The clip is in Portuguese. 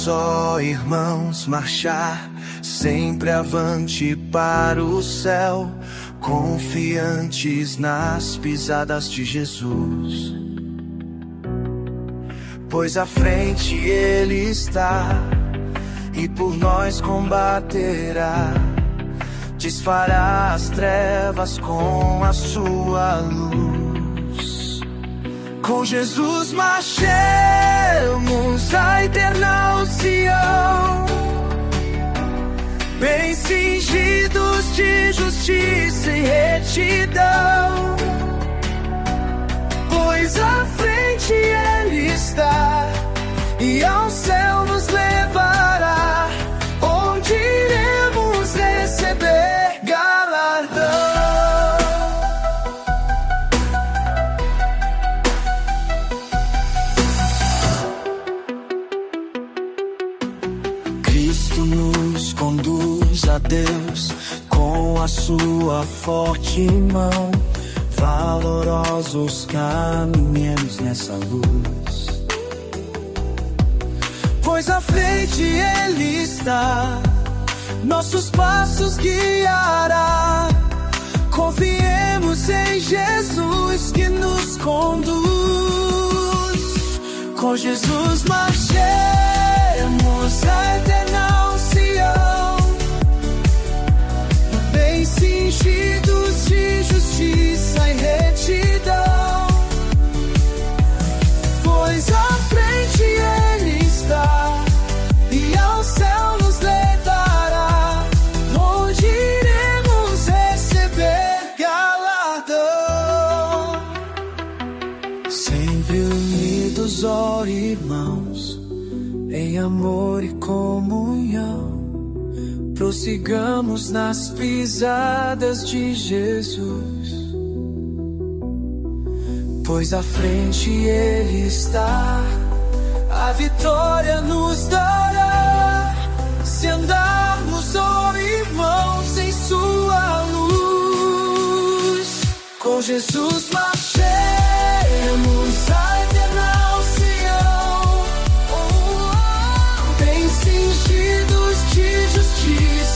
Vamos, ó irmãos, marchar sempre avante para o céu, confiantes nas pisadas de Jesus. Pois à frente Ele está e por nós combaterá, desfará as trevas com a sua luz. Com Jesus marchemos a eterna Sião, bem cingidos de justiça e retidão. Pois à frente Ele está e ao céu nos levará, onde iremos receber galardão. Cristo nos conduz a Deus com a sua forte mão. Valorosos caminhemos nessa luz, pois à frente Ele está, nossos passos guiará. Confiemos em Jesus que nos conduz. Com Jesus marchemos a eterna Sião, bem cingidos de justiça e retidão. Pois à frente Ele está e ao céu nos levará, onde iremos receber galardão. Sempre unidos, ó irmãos, em amor e comunhão, prossigamos nas pisadas de Jesus. Pois à frente Ele está, a vitória nos dará, se andarmos, ó irmãos, em sua luz. Com Jesus marchemos a eterna Sião, bem cingidos de justiça